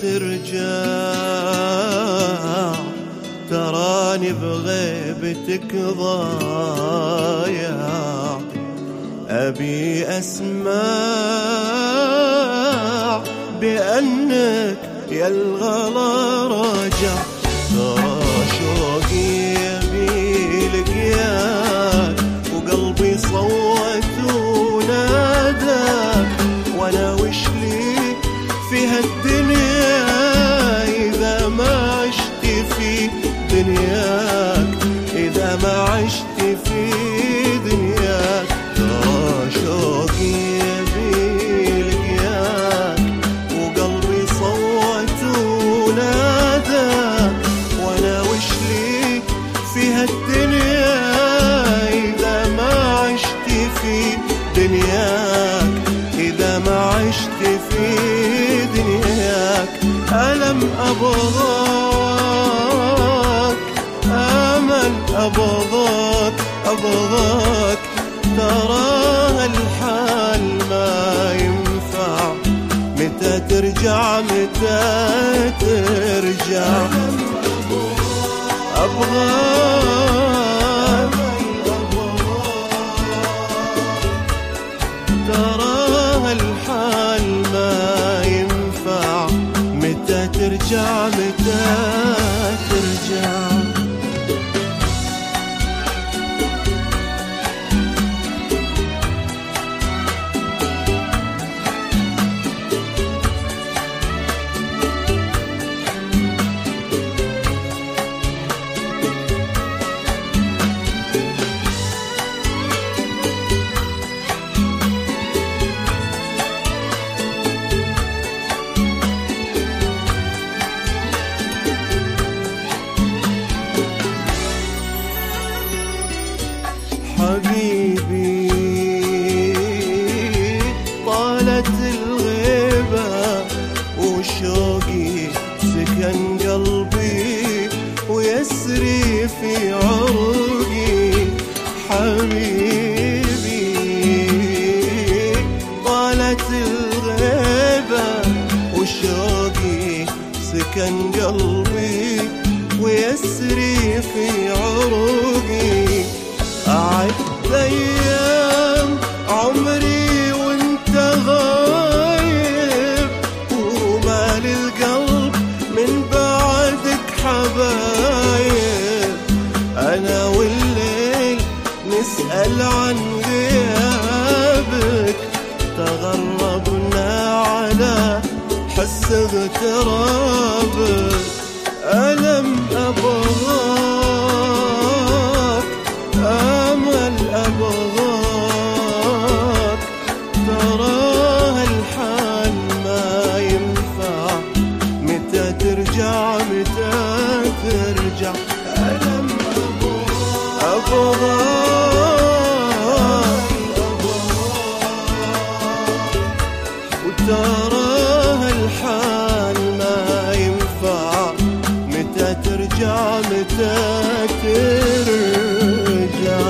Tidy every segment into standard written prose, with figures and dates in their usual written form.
ترجع، تراني بغيبتك ضايع، أبي أسمع بأنك يا الغلا راجع. ترى شوقي يبي لقياك، وقلبي صوت وناداك، وانا وش لي في هالدنيا إذا ما عشت في دنياك، إذا ما عشت في دنياك. ترى شوقي يبي لقياك، وقلبي صوت وناداك، وانا وش لي في هالدنيا إذا ما عشت في دنياك، إذا ما عشت في دنياك. ألم أبغاك، أمل أبغاك، أبغاك، ترى الحال ما ينفع، متى ترجع متى ترجع. أبغاك، ترى الحال ما ينفع، متى ترجع متى ترجع. حبيبي طالت الغيبة، وشوقي سكن قلبي، ويسري في عروقي. حبيبي طالت الغيبة، وشوقي سكن قلبي، ويسري في عروقي. أعد أيام عمري وانت غايب، وما للقلب من بعدك حبايب. أنا والليل نسأل عن غيابك، تغربنا على حس اغترابك. ألم أبغاك، أمل أبغاك، ترى الحال ما ينفع، متى ترجع متى ترجع. ألم أبغاك، وترى الحال ما ينفع، متى ترجع متى ترجع.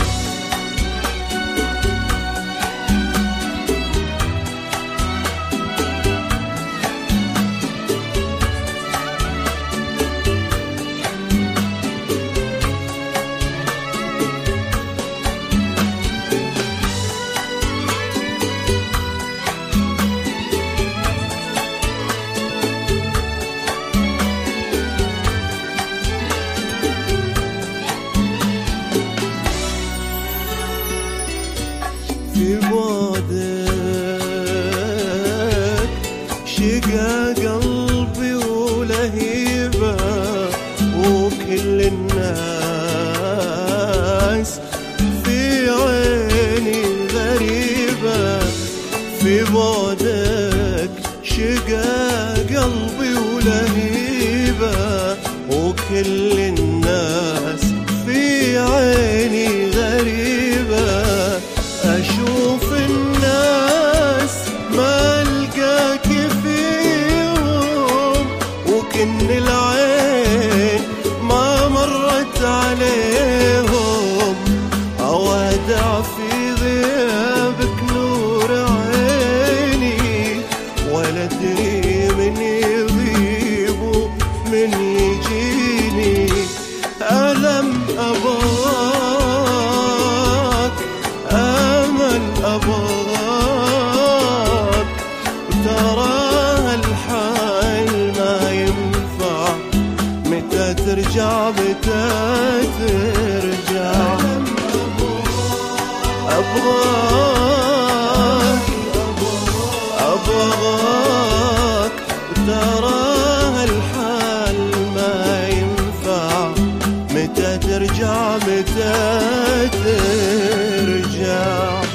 في بعدك شقى قلبي ولهيبة، وكل الناس في عيني غريبة. في بعدك شقى قلبي ولهيبة، وكل الناس في عيني غريبة. أشوف الناس ما ألقاك فيهم، وكن العين ما مرت عليهم. أودع في غيابك نور عيني، ولا أدري من يغيب أبغاك وترى هالحال ما ينفع، متى ترجع متى ترجع. أبغاك أبغاك وترى هالحال ما ينفع، متى ترجع متى ترجع.